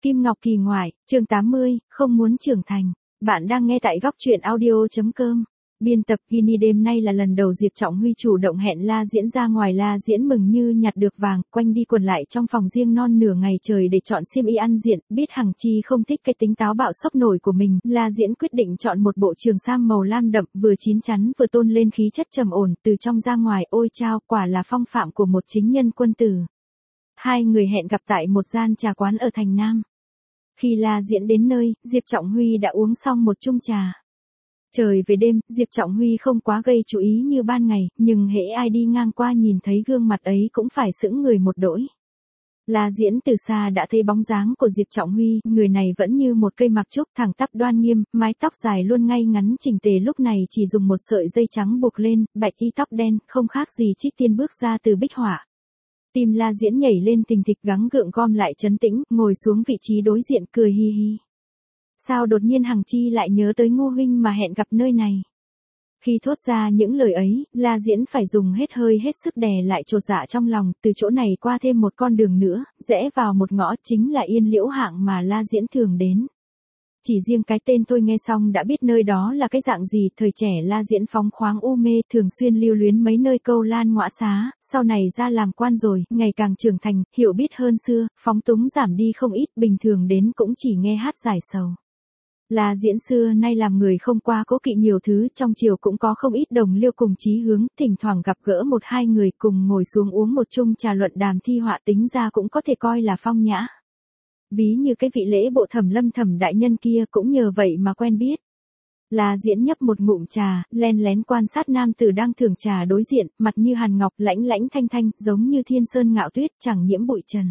Kim Ngọc Kỳ ngoại, chương 80, không muốn trưởng thành. Bạn đang nghe tại góc truyện audio.com. Biên tập Gini. Đêm nay là lần đầu Diệp Trọng Huy chủ động hẹn La Diễn ra ngoài. La Diễn mừng như nhặt được vàng, quanh đi quẩn lại trong phòng riêng non nửa ngày trời để chọn xiêm y ăn diện. Biết Hằng Chi không thích cái tính táo bạo sốc nổi của mình, La Diễn quyết định chọn một bộ trường sam màu lam đậm, vừa chín chắn vừa tôn lên khí chất trầm ổn, từ trong ra ngoài. Ôi chao, quả là phong phạm của một chính nhân quân tử. Hai người hẹn gặp tại một gian trà quán ở thành Nam. Khi La Diễn đến nơi, Diệp Trọng Huy đã uống xong một chung trà. Trời về đêm, Diệp Trọng Huy không quá gây chú ý như ban ngày, nhưng hễ ai đi ngang qua nhìn thấy gương mặt ấy cũng phải sững người một đỗi. La Diễn từ xa đã thấy bóng dáng của Diệp Trọng Huy, người này vẫn như một cây mặc trúc thẳng tắp đoan nghiêm, mái tóc dài luôn ngay ngắn chỉnh tề, lúc này chỉ dùng một sợi dây trắng buộc lên, bạch y tóc đen, không khác gì Trích Tiên bước ra từ bích họa. Tim La Diễn nhảy lên thình thịch, gắng gượng gom lại trấn tĩnh, ngồi xuống vị trí đối diện cười hi hi. Sao đột nhiên Hằng Chi lại nhớ tới Ngô huynh mà hẹn gặp nơi này? Khi thốt ra những lời ấy, La Diễn phải dùng hết hơi hết sức đè lại chột dạ trong lòng, từ chỗ này qua thêm một con đường nữa, rẽ vào một ngõ, chính là Yên Liễu Hạng mà La Diễn thường đến. Chỉ riêng cái tên tôi nghe xong đã biết nơi đó là cái dạng gì. Thời trẻ La Diễn phóng khoáng u mê, thường xuyên lưu luyến mấy nơi câu lan ngõa xá, sau này ra làm quan rồi, ngày càng trưởng thành, hiểu biết hơn xưa, phóng túng giảm đi không ít, bình thường đến cũng chỉ nghe hát giải sầu. La Diễn xưa nay làm người không qua cố kỵ nhiều thứ, trong chiều cũng có không ít đồng liêu cùng chí hướng, thỉnh thoảng gặp gỡ một hai người cùng ngồi xuống uống một chung trà luận đàm thi họa, tính ra cũng có thể coi là phong nhã. Ví như cái vị lễ bộ Thẩm Lâm Thẩm đại nhân kia cũng nhờ vậy mà quen biết. La Diễn nhấp một ngụm trà, len lén quan sát nam tử đang thưởng trà đối diện, mặt như hàn ngọc, lãnh lãnh thanh thanh, giống như thiên sơn ngạo tuyết, chẳng nhiễm bụi trần.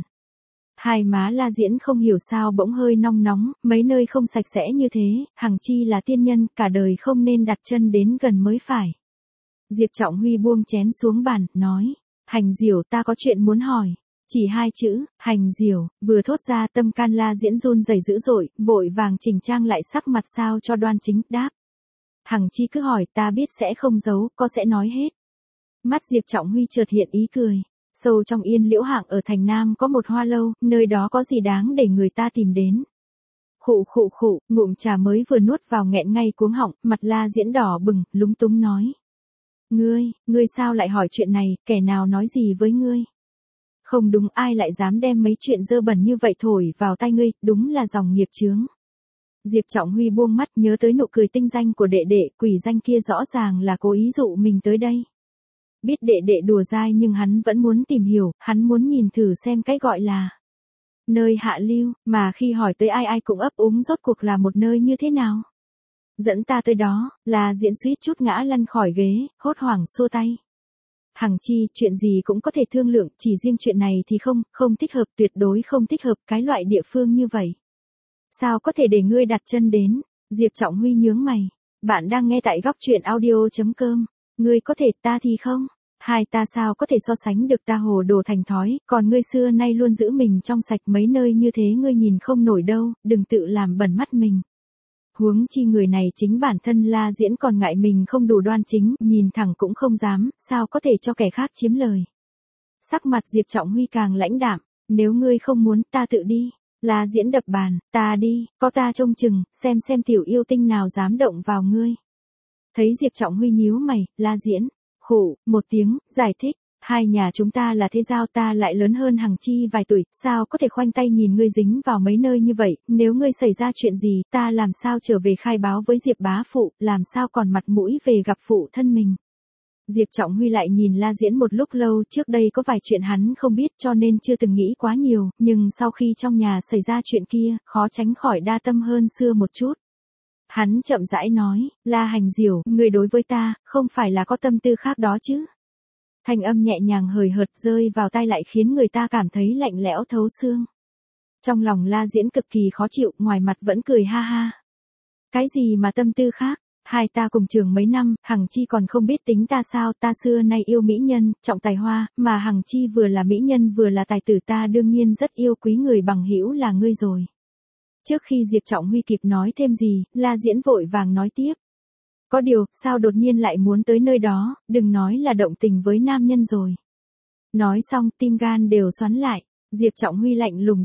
Hai má La Diễn không hiểu sao bỗng hơi nong nóng, mấy nơi không sạch sẽ như thế, Hằng Chi là tiên nhân, cả đời không nên đặt chân đến gần mới phải. Diệp Trọng Huy buông chén xuống bàn, nói, Hành Diểu, ta có chuyện muốn hỏi. Chỉ hai chữ, Hành Diểu, vừa thốt ra tâm can La Diễn run rẩy dữ dội, vội vàng chỉnh trang lại sắc mặt sao cho đoan chính, đáp. Hằng Chi cứ hỏi, ta biết sẽ không giấu, có sẽ nói hết. Mắt Diệp Trọng Huy chợt hiện ý cười. Sâu trong Yên Liễu Hạng ở thành Nam có một hoa lâu, nơi đó có gì đáng để người ta tìm đến. Khụ khụ khụ, ngụm trà mới vừa nuốt vào nghẹn ngay cuống họng, mặt La Diễn đỏ bừng, lúng túng nói. Ngươi sao lại hỏi chuyện này, kẻ nào nói gì với ngươi? Không đúng, ai lại dám đem mấy chuyện dơ bẩn như vậy thổi vào tai ngươi, đúng là dòng nghiệp chướng. Diệp Trọng Huy buông mắt nhớ tới nụ cười tinh danh của đệ đệ, quỷ danh kia rõ ràng là cố ý dụ mình tới đây. Biết đệ đệ đùa dai nhưng hắn vẫn muốn tìm hiểu, hắn muốn nhìn thử xem cái gọi là nơi hạ lưu, mà khi hỏi tới ai ai cũng ấp úng rốt cuộc là một nơi như thế nào. Dẫn ta tới đó, La Diễn suýt chút ngã lăn khỏi ghế, hốt hoảng xua tay. Hằng Chi, chuyện gì cũng có thể thương lượng, chỉ riêng chuyện này thì không thích hợp, tuyệt đối không thích hợp, cái loại địa phương như vậy. Sao có thể để ngươi đặt chân đến? Diệp Trọng Huy nhướng mày. Bạn đang nghe tại góc truyện audio.com. Ngươi có thể, ta thì không. Hai ta sao có thể so sánh được, ta hồ đồ thành thói, còn ngươi xưa nay luôn giữ mình trong sạch, mấy nơi như thế ngươi nhìn không nổi đâu, đừng tự làm bẩn mắt mình. Huống chi người này chính bản thân La Diễn còn ngại mình không đủ đoan chính, nhìn thẳng cũng không dám, sao có thể cho kẻ khác chiếm lời. Sắc mặt Diệp Trọng Huy càng lãnh đạm, nếu ngươi không muốn, ta tự đi. La Diễn đập bàn, ta đi, có ta trông chừng, xem tiểu yêu tinh nào dám động vào ngươi. Thấy Diệp Trọng Huy nhíu mày, La Diễn khụ một tiếng, giải thích, hai nhà chúng ta là thế giao, ta lại lớn hơn Hằng Chi vài tuổi, sao có thể khoanh tay nhìn ngươi dính vào mấy nơi như vậy, nếu ngươi xảy ra chuyện gì, ta làm sao trở về khai báo với Diệp bá phụ, làm sao còn mặt mũi về gặp phụ thân mình. Diệp Trọng Huy lại nhìn La Diễn một lúc lâu, trước đây có vài chuyện hắn không biết cho nên chưa từng nghĩ quá nhiều, nhưng sau khi trong nhà xảy ra chuyện kia, khó tránh khỏi đa tâm hơn xưa một chút. Hắn chậm rãi nói, La Hành Diểu, người đối với ta, không phải là có tâm tư khác đó chứ. Thanh âm nhẹ nhàng hời hợt rơi vào tai lại khiến người ta cảm thấy lạnh lẽo thấu xương. Trong lòng La Diễn cực kỳ khó chịu, ngoài mặt vẫn cười ha ha. Cái gì mà tâm tư khác, hai ta cùng trường mấy năm, Hằng Chi còn không biết tính ta sao, ta xưa nay yêu mỹ nhân, trọng tài hoa, mà Hằng Chi vừa là mỹ nhân vừa là tài tử, ta đương nhiên rất yêu quý người bằng hữu là ngươi rồi. Trước khi Diệp Trọng Huy kịp nói thêm gì, La Diễn vội vàng nói tiếp. Có điều, sao đột nhiên lại muốn tới nơi đó, đừng nói là động tình với nam nhân rồi. Nói xong tim gan đều xoắn lại, Diệp Trọng Huy lạnh lùng đáp,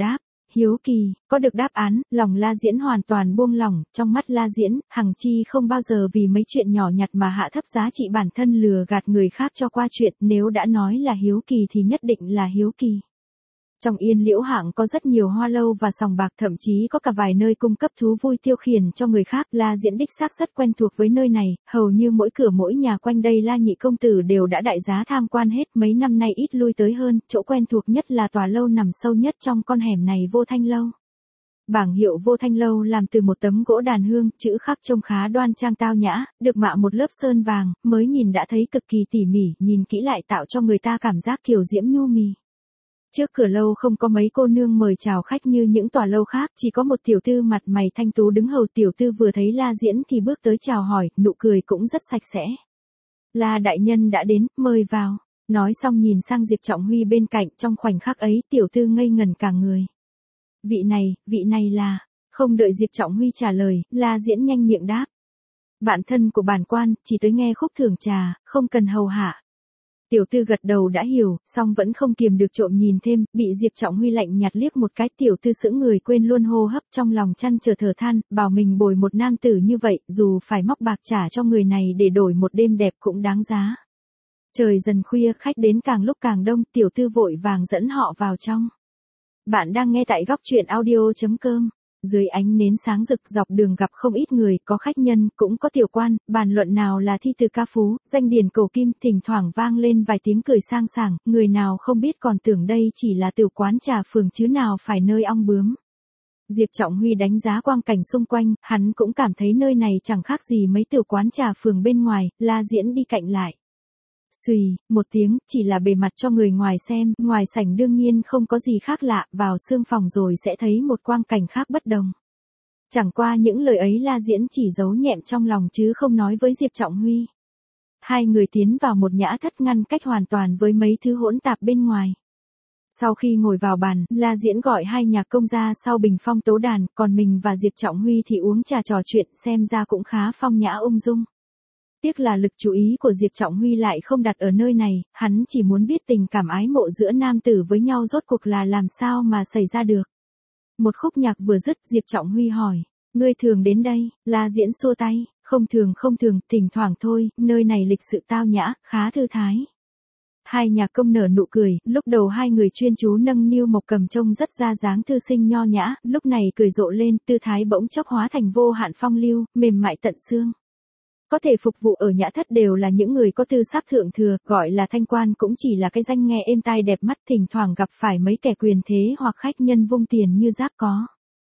hiếu kỳ, có được đáp án, lòng La Diễn hoàn toàn buông lỏng, trong mắt La Diễn, Hằng Chi không bao giờ vì mấy chuyện nhỏ nhặt mà hạ thấp giá trị bản thân lừa gạt người khác cho qua chuyện, nếu đã nói là hiếu kỳ thì nhất định là hiếu kỳ. Trong Yên Liễu Hạng có rất nhiều hoa lâu và sòng bạc, thậm chí có cả vài nơi cung cấp thú vui tiêu khiển cho người khác. La Diễn đích xác rất quen thuộc với nơi này, hầu như mỗi cửa mỗi nhà quanh đây La nhị công tử đều đã đại giá tham quan hết, mấy năm nay ít lui tới hơn, chỗ quen thuộc nhất là tòa lâu nằm sâu nhất trong con hẻm này, Vô Thanh Lâu. Bảng hiệu Vô Thanh Lâu làm từ một tấm gỗ đàn hương, chữ khắc trông khá đoan trang tao nhã, được mạ một lớp sơn vàng, mới nhìn đã thấy cực kỳ tỉ mỉ, nhìn kỹ lại tạo cho người ta cảm giác kiều diễm nhu mì. Trước cửa lâu không có mấy cô nương mời chào khách như những tòa lâu khác, chỉ có một tiểu tư mặt mày thanh tú đứng hầu. Tiểu tư vừa thấy La Diễn thì bước tới chào hỏi, nụ cười cũng rất sạch sẽ. La đại nhân đã đến, mời vào. Nói xong nhìn sang Diệp Trọng Huy bên cạnh, trong khoảnh khắc ấy tiểu tư ngây ngẩn cả người. Vị này là... Không đợi Diệp Trọng Huy trả lời, La Diễn nhanh miệng đáp. Bạn thân của bản quan, chỉ tới nghe khúc thưởng trà, không cần hầu hạ. Tiểu tư gật đầu đã hiểu, song vẫn không kiềm được trộm nhìn thêm, bị Diệp Trọng Huy lạnh nhạt liếc một cái. Tiểu tư sững người quên luôn hô hấp, trong lòng chăn trở thở than, bảo mình bồi một nam tử như vậy, dù phải móc bạc trả cho người này để đổi một đêm đẹp cũng đáng giá. Trời dần khuya, khách đến càng lúc càng đông, tiểu tư vội vàng dẫn họ vào trong. Bạn đang nghe tại góc truyện audio.com. Dưới ánh nến sáng rực dọc đường gặp không ít người, có khách nhân, cũng có tiểu quan, bàn luận nào là thi từ ca phú, danh điển cổ kim, thỉnh thoảng vang lên vài tiếng cười sang sảng, người nào không biết còn tưởng đây chỉ là tiểu quán trà phường chứ nào phải nơi ong bướm. Diệp Trọng Huy đánh giá quang cảnh xung quanh, hắn cũng cảm thấy nơi này chẳng khác gì mấy tiểu quán trà phường bên ngoài. La Diễn đi cạnh lại. Xùy, một tiếng, chỉ là bề mặt cho người ngoài xem, ngoài sảnh đương nhiên không có gì khác lạ, vào sương phòng rồi sẽ thấy một quang cảnh khác bất đồng. Chẳng qua những lời ấy La Diễn chỉ giấu nhẹm trong lòng chứ không nói với Diệp Trọng Huy. Hai người tiến vào một nhã thất ngăn cách hoàn toàn với mấy thứ hỗn tạp bên ngoài. Sau khi ngồi vào bàn, La Diễn gọi hai nhạc công ra sau bình phong tấu đàn, còn mình và Diệp Trọng Huy thì uống trà trò chuyện, xem ra cũng khá phong nhã ung dung. Tiếc là lực chú ý của Diệp Trọng Huy lại không đặt ở nơi này, hắn chỉ muốn biết tình cảm ái mộ giữa nam tử với nhau rốt cuộc là làm sao mà xảy ra được. Một khúc nhạc vừa dứt, Diệp Trọng Huy hỏi, ngươi thường đến đây? La Diễn xua tay, không thường, thỉnh thoảng thôi, nơi này lịch sự tao nhã, khá thư thái. Hai nhạc công nở nụ cười, lúc đầu hai người chuyên chú nâng niu mộc cầm trông rất ra dáng thư sinh nho nhã, lúc này cười rộ lên, tư thái bỗng chốc hóa thành vô hạn phong lưu, mềm mại tận xương. Có thể phục vụ ở nhã thất đều là những người có tư sắc thượng thừa, gọi là thanh quan cũng chỉ là cái danh nghe êm tai đẹp mắt, thỉnh thoảng gặp phải mấy kẻ quyền thế hoặc khách nhân vung tiền như rác có.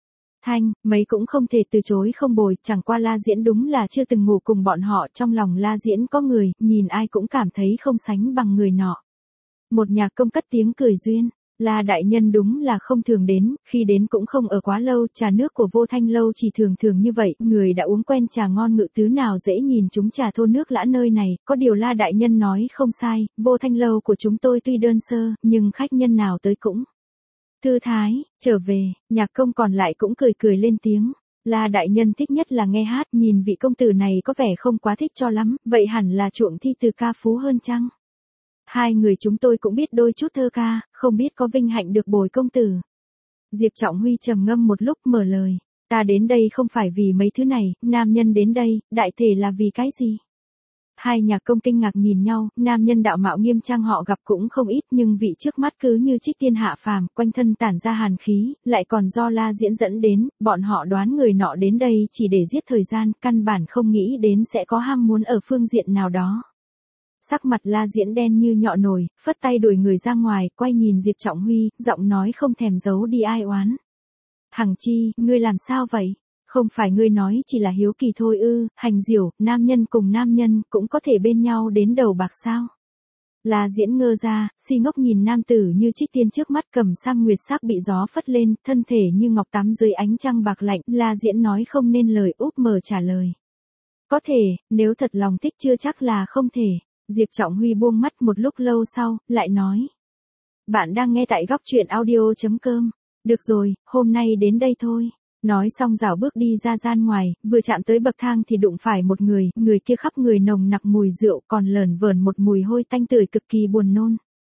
Mấy cũng không thể từ chối không bồi, chẳng qua La Diễn đúng là chưa từng ngủ cùng bọn họ, trong lòng La Diễn có người, nhìn ai cũng cảm thấy không sánh bằng người nọ. Một nhạc công cất tiếng cười duyên. La đại nhân đúng là không thường đến, khi đến cũng không ở quá lâu, trà nước của Vô Thanh Lâu chỉ thường như vậy, người đã uống quen trà ngon ngự tứ nào dễ nhìn chúng trà thô nước lã nơi này, có điều La đại nhân nói không sai, Vô Thanh Lâu của chúng tôi tuy đơn sơ, nhưng khách nhân nào tới cũng thư thái. Trở về, nhạc công còn lại cũng cười lên tiếng. La đại nhân thích nhất là nghe hát, nhìn vị công tử này có vẻ không quá thích cho lắm, vậy hẳn là chuộng thi từ ca phú hơn chăng? Hai người chúng tôi cũng biết đôi chút thơ ca, không biết có vinh hạnh được bồi công tử. Diệp Trọng Huy trầm ngâm một lúc mở lời. Ta đến đây không phải vì mấy thứ này, nam nhân đến đây, đại thể là vì cái gì? Hai nhạc công kinh ngạc nhìn nhau, nam nhân đạo mạo nghiêm trang họ gặp cũng không ít nhưng vị trước mắt cứ như trích tiên hạ phàm, quanh thân tản ra hàn khí, lại còn do La Diễn dẫn đến, bọn họ đoán người nọ đến đây chỉ để giết thời gian, căn bản không nghĩ đến sẽ có ham muốn ở phương diện nào đó. Sắc mặt La Diễn đen như nhọ nồi, phất tay đuổi người ra ngoài, quay nhìn Diệp Trọng Huy, giọng nói không thèm giấu đi ai oán. Hằng Chi, ngươi làm sao vậy? Không phải ngươi nói chỉ là hiếu kỳ thôi ư? Hành diểu, nam nhân cùng nam nhân cũng có thể bên nhau đến đầu bạc sao? La Diễn ngơ ra, si ngốc nhìn nam tử như trích tiên trước mắt, cầm sang nguyệt sắc bị gió phất lên, thân thể như ngọc tắm dưới ánh trăng bạc lạnh. La Diễn nói không nên lời, úp mở trả lời. Có thể, nếu thật lòng thích chưa chắc là không thể. Diệp Trọng Huy buông mắt một lúc lâu sau, lại nói. Bạn đang nghe tại góc truyện audio.com. Được rồi, hôm nay đến đây thôi. Nói xong rảo bước đi ra gian ngoài, vừa chạm tới bậc thang thì đụng phải một người kia khắp người nồng nặc mùi rượu, còn lởn vởn một mùi hôi tanh tưởi cực kỳ buồn nôn.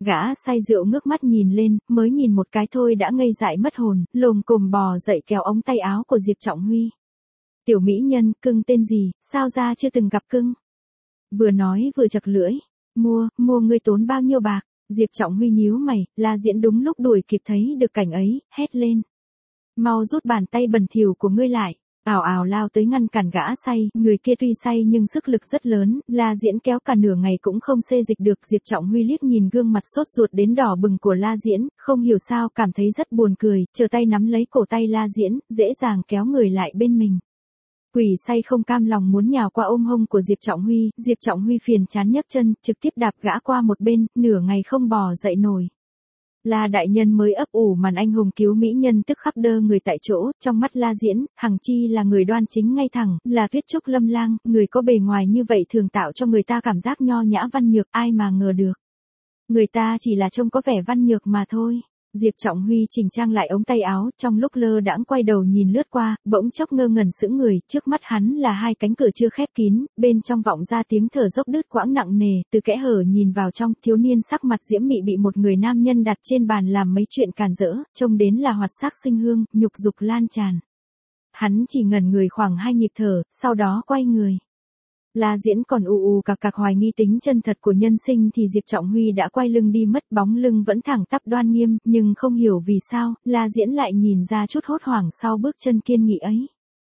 Gã say rượu ngước mắt nhìn lên, mới nhìn một cái thôi đã ngây dại mất hồn, lồm cồm bò dậy kéo ống tay áo của Diệp Trọng Huy. Tiểu mỹ nhân, cưng tên gì, sao ra chưa từng gặp cưng? Vừa nói vừa chật lưỡi. Mua ngươi tốn bao nhiêu bạc? Diệp Trọng Huy nhíu mày, La Diễn đúng lúc đuổi kịp thấy được cảnh ấy, hét lên. Mau rút bàn tay bẩn thỉu của ngươi lại. Ảo ảo lao tới ngăn cản gã say, người kia tuy say nhưng sức lực rất lớn, La Diễn kéo cả nửa ngày cũng không xê dịch được. Diệp Trọng Huy liếc nhìn gương mặt sốt ruột đến đỏ bừng của La Diễn, không hiểu sao cảm thấy rất buồn cười, chờ tay nắm lấy cổ tay La Diễn, dễ dàng kéo người lại bên mình. Quỷ say không cam lòng muốn nhào qua ôm hông của Diệp Trọng Huy phiền chán nhấc chân, trực tiếp đạp gã qua một bên, nửa ngày không bò dậy nổi. La đại nhân mới ấp ủ màn anh hùng cứu mỹ nhân tức khắc đơ người tại chỗ, trong mắt La Diễn, Hằng Chi là người đoan chính ngay thẳng, là Tuyết Trúc Lâm Lang, người có bề ngoài như vậy thường tạo cho người ta cảm giác nho nhã văn nhược, ai mà ngờ được. Người ta chỉ là trông có vẻ văn nhược mà thôi. Diệp Trọng Huy chỉnh trang lại ống tay áo, trong lúc lơ đãng quay đầu nhìn lướt qua, bỗng chốc ngơ ngẩn sững người, trước mắt hắn là hai cánh cửa chưa khép kín, bên trong vọng ra tiếng thở dốc đứt quãng nặng nề, từ kẽ hở nhìn vào trong, thiếu niên sắc mặt diễm mị bị một người nam nhân đặt trên bàn làm mấy chuyện càn rỡ, trông đến là hoạt sắc sinh hương, nhục dục lan tràn. Hắn chỉ ngẩn người khoảng 2 nhịp thở, sau đó quay người. La Diễn còn ù cặc hoài nghi tính chân thật của nhân sinh thì Diệp Trọng Huy đã quay lưng đi mất, bóng lưng vẫn thẳng tắp đoan nghiêm, nhưng không hiểu vì sao, La Diễn lại nhìn ra chút hốt hoảng sau bước chân kiên nghị ấy.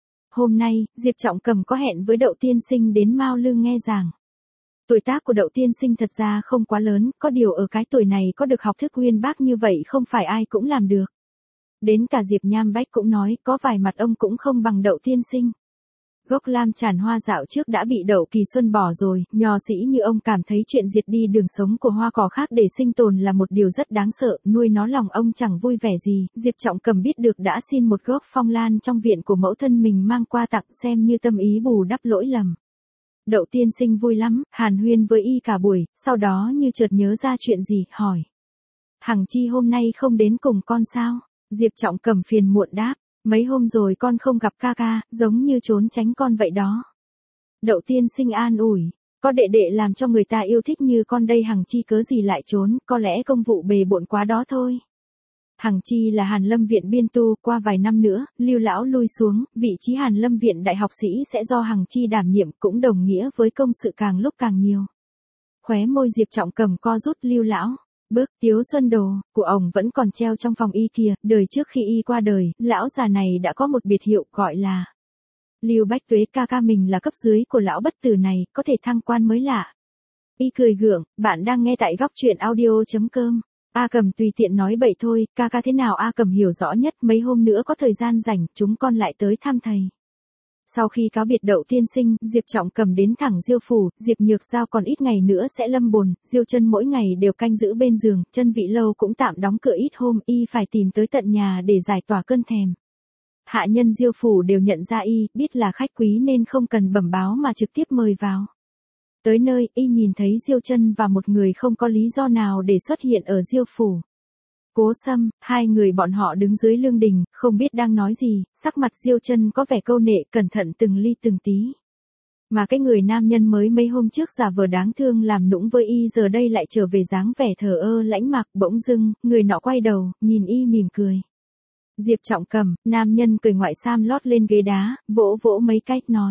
Hôm nay, Diệp Trọng Cầm có hẹn với Đậu tiên sinh đến Mao Lư nghe giảng. Tuổi tác của Đậu tiên sinh thật ra không quá lớn, có điều ở cái tuổi này có được học thức uyên bác như vậy không phải ai cũng làm được. Đến cả Diệp Nham Bách cũng nói có vài mặt ông cũng không bằng Đậu tiên sinh. Gốc lam tràn hoa dạo trước đã bị Đậu Kỳ Xuân bỏ rồi, nho sĩ như ông cảm thấy chuyện diệt đi đường sống của hoa cỏ khác để sinh tồn là một điều rất đáng sợ, nuôi nó lòng ông chẳng vui vẻ gì. Diệp Trọng Cầm biết được đã xin một gốc phong lan trong viện của mẫu thân mình mang qua tặng xem như tâm ý bù đắp lỗi lầm. Đậu tiên sinh vui lắm, hàn huyên với y cả buổi, sau đó như chợt nhớ ra chuyện gì, hỏi. Hằng Chi hôm nay không đến cùng con sao? Diệp Trọng Cầm phiền muộn đáp. Mấy hôm rồi con không gặp ca ca, giống như trốn tránh con vậy đó. Đậu tiên sinh an ủi, có đệ đệ làm cho người ta yêu thích như con đây Hằng Chi cớ gì lại trốn, có lẽ công vụ bề bộn quá đó thôi. Hằng Chi là Hàn Lâm viện biên tu, qua vài năm nữa, Lưu lão lui xuống, vị trí Hàn Lâm viện đại học sĩ sẽ do Hằng Chi đảm nhiệm, cũng đồng nghĩa với công sự càng lúc càng nhiều. Khóe môi Diệp Trọng Cầm co rút. Lưu lão. Bước Tiếu Xuân Đồ, của ông vẫn còn treo trong phòng y kia, đời trước khi y qua đời, lão già này đã có một biệt hiệu gọi là Lưu Bách Tuế, ca mình là cấp dưới của lão bất tử này, có thể thăng quan mới lạ. Y cười gượng, bạn đang nghe tại góc truyện audio.com. A Cầm tùy tiện nói bậy thôi, ca thế nào A Cầm hiểu rõ nhất, mấy hôm nữa có thời gian rảnh, chúng con lại tới thăm thầy. Sau khi cáo biệt Đậu tiên sinh, Diệp Trọng Cầm đến thẳng Diêu phủ, Diệp Nhược Giao còn ít ngày nữa sẽ lâm bồn, Diêu Chân mỗi ngày đều canh giữ bên giường, Chân Vị lâu cũng tạm đóng cửa ít hôm, y phải tìm tới tận nhà để giải tỏa cơn thèm. Hạ nhân Diêu phủ đều nhận ra y, biết là khách quý nên không cần bẩm báo mà trực tiếp mời vào. Tới nơi, y nhìn thấy Diêu Chân và một người không có lý do nào để xuất hiện ở Diêu phủ. Cố Sâm, hai người bọn họ đứng dưới lương đình, không biết đang nói gì, sắc mặt Diêu Chân có vẻ câu nệ, cẩn thận từng ly từng tí. Mà cái người nam nhân mới mấy hôm trước giả vờ đáng thương làm nũng với y giờ đây lại trở về dáng vẻ thờ ơ lãnh mạc, bỗng dưng, người nọ quay đầu, nhìn y mỉm cười. Diệp Trọng Cầm, nam nhân cười ngoại sam lót lên ghế đá, vỗ vỗ mấy cách nói.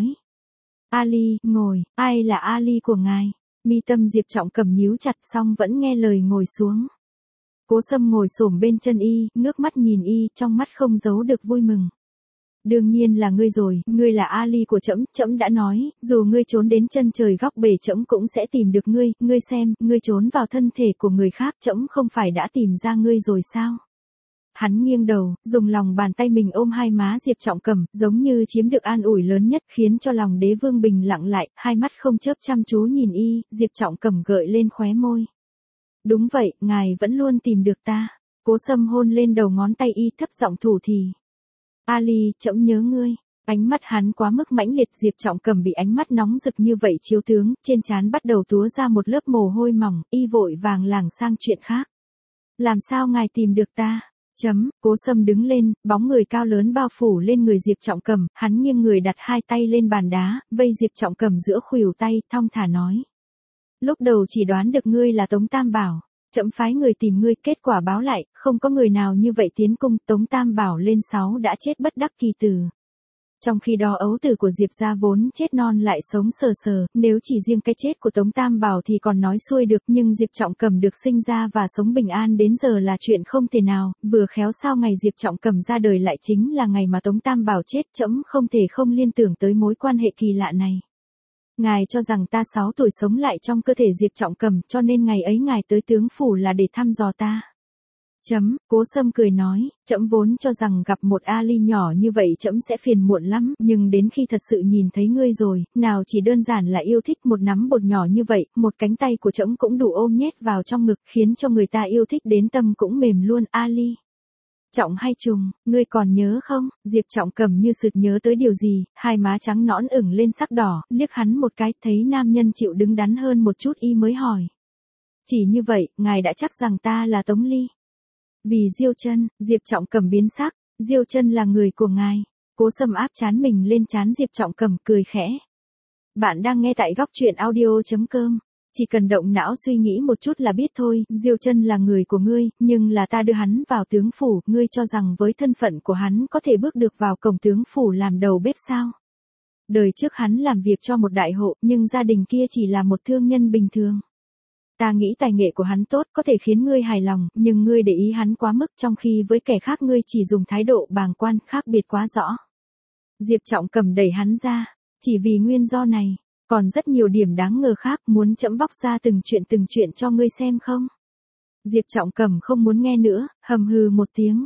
Ali, ngồi, ai là Ali của ngài? Mi tâm Diệp Trọng Cầm nhíu chặt xong vẫn nghe lời ngồi xuống. Cố Sâm ngồi xổm bên chân y, ngước mắt nhìn y, trong mắt không giấu được vui mừng. Đương nhiên là ngươi rồi, ngươi là Ali của trẫm, trẫm đã nói, dù ngươi trốn đến chân trời góc bể trẫm cũng sẽ tìm được ngươi, ngươi xem, ngươi trốn vào thân thể của người khác, trẫm không phải đã tìm ra ngươi rồi sao? Hắn nghiêng đầu, dùng lòng bàn tay mình ôm hai má Diệp Trọng Cầm, giống như chiếm được an ủi lớn nhất, khiến cho lòng Đế Vương bình lặng lại, hai mắt không chớp chăm chú nhìn y, Diệp Trọng Cầm gợi lên khóe môi. Đúng vậy, ngài vẫn luôn tìm được ta. Cố Sâm hôn lên đầu ngón tay y, thấp giọng thủ thì. Ali, trẫm nhớ ngươi. Ánh mắt hắn quá mức mãnh liệt, Diệp Trọng Cầm bị ánh mắt nóng rực như vậy chiếu tướng, trên trán bắt đầu túa ra một lớp mồ hôi mỏng, y vội vàng lảng sang chuyện khác. Làm sao ngài tìm được ta? Cố Sâm đứng lên, bóng người cao lớn bao phủ lên người Diệp Trọng Cầm, hắn nghiêng người đặt hai tay lên bàn đá, vây Diệp Trọng Cầm giữa khuỷu tay, thong thả nói. Lúc đầu chỉ đoán được ngươi là Tống Tam Bảo. trẫm phái người tìm ngươi, kết quả báo lại, không có người nào như vậy tiến cung, Tống Tam Bảo lên 6 đã chết bất đắc kỳ tử. Trong khi đó ấu tử của Diệp gia vốn chết non lại sống sờ sờ, nếu chỉ riêng cái chết của Tống Tam Bảo thì còn nói xuôi được, nhưng Diệp Trọng Cầm được sinh ra và sống bình an đến giờ là chuyện không thể nào, vừa khéo sao ngày Diệp Trọng Cầm ra đời lại chính là ngày mà Tống Tam Bảo chết, trẫm không thể không liên tưởng tới mối quan hệ kỳ lạ này. Ngài cho rằng ta 6 tuổi sống lại trong cơ thể Diệp Trọng Cầm, cho nên ngày ấy ngài tới tướng phủ là để thăm dò ta. Cố Sâm cười nói, trẫm vốn cho rằng gặp một Ali nhỏ như vậy trẫm sẽ phiền muộn lắm, nhưng đến khi thật sự nhìn thấy ngươi rồi, nào chỉ đơn giản là yêu thích một nắm bột nhỏ như vậy, một cánh tay của trẫm cũng đủ ôm nhét vào trong ngực, khiến cho người ta yêu thích đến tâm cũng mềm luôn. Ali. Trọng hay trùng, ngươi còn nhớ không? Diệp Trọng Cầm như sực nhớ tới điều gì, hai má trắng nõn ửng lên sắc đỏ, liếc hắn một cái, thấy nam nhân chịu đứng đắn hơn một chút y mới hỏi. Chỉ như vậy, ngài đã chắc rằng ta là Tống Ly. Vì Diêu Chân, Diệp Trọng Cầm biến sắc, Diêu Chân là người của ngài. Cố Sâm áp trán mình lên trán Diệp Trọng Cầm, cười khẽ. Bạn đang nghe tại góc truyện audio.com. Chỉ cần động não suy nghĩ một chút là biết thôi, Diêu Chân là người của ngươi, nhưng là ta đưa hắn vào tướng phủ, ngươi cho rằng với thân phận của hắn có thể bước được vào cổng tướng phủ làm đầu bếp sao? Đời trước hắn làm việc cho một đại hộ, nhưng gia đình kia chỉ là một thương nhân bình thường. Ta nghĩ tài nghệ của hắn tốt, có thể khiến ngươi hài lòng, nhưng ngươi để ý hắn quá mức, trong khi với kẻ khác ngươi chỉ dùng thái độ bàng quan, khác biệt quá rõ. Diệp Trọng Cầm đẩy hắn ra, chỉ vì nguyên do này, còn rất nhiều điểm đáng ngờ khác, muốn trẫm bóc ra từng chuyện cho ngươi xem không? Diệp Trọng Cầm không muốn nghe nữa, hầm hừ một tiếng.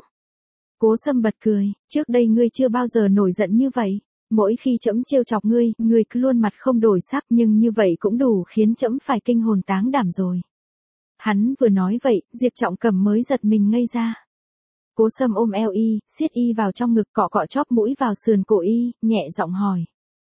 Cố Sâm bật cười, trước đây ngươi chưa bao giờ nổi giận như vậy. Mỗi khi trẫm trêu chọc ngươi, ngươi cứ luôn mặt không đổi sắc, nhưng như vậy cũng đủ khiến trẫm phải kinh hồn táng đảm rồi. Hắn vừa nói vậy, Diệp Trọng Cầm mới giật mình ngây ra. Cố Sâm ôm eo y, siết y vào trong ngực, cọ cọ chóp mũi vào sườn cổ y, nhẹ giọng hỏi.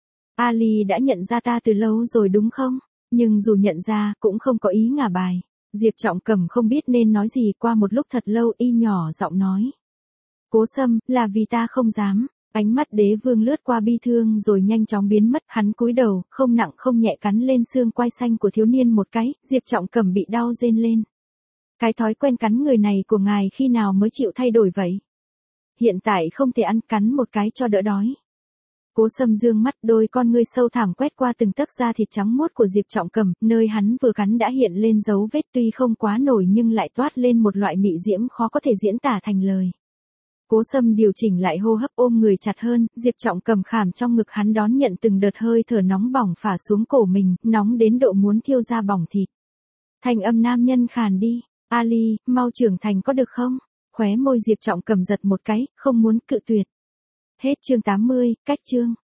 Ali đã nhận ra ta từ lâu rồi đúng không? Nhưng dù nhận ra, cũng không có ý ngả bài. Diệp Trọng Cầm không biết nên nói gì, qua một lúc thật lâu y nhỏ giọng nói. Cố Sâm, là vì ta không dám. Ánh mắt Đế Vương lướt qua bi thương rồi nhanh chóng biến mất, hắn cúi đầu, không nặng không nhẹ cắn lên xương quai xanh của thiếu niên một cái, Diệp Trọng Cầm bị đau rên lên. Cái thói quen cắn người này của ngài khi nào mới chịu thay đổi vậy? Hiện tại không thể ăn, cắn một cái cho đỡ đói. Cố Sâm dương mắt, đôi con ngươi sâu thẳm quét qua từng tấc da thịt trắng muốt của Diệp Trọng Cầm, nơi hắn vừa cắn đã hiện lên dấu vết, tuy không quá nổi nhưng lại toát lên một loại mị diễm khó có thể diễn tả thành lời. Cố Sâm điều chỉnh lại hô hấp, ôm người chặt hơn, Diệp Trọng Cầm khảm trong ngực hắn đón nhận từng đợt hơi thở nóng bỏng phả xuống cổ mình, nóng đến độ muốn thiêu ra bỏng thịt. Thanh âm nam nhân khàn đi, Ali, mau trưởng thành có được không? Khóe môi Diệp Trọng Cầm giật một cái, không muốn cự tuyệt. Hết chương 80, cách chương.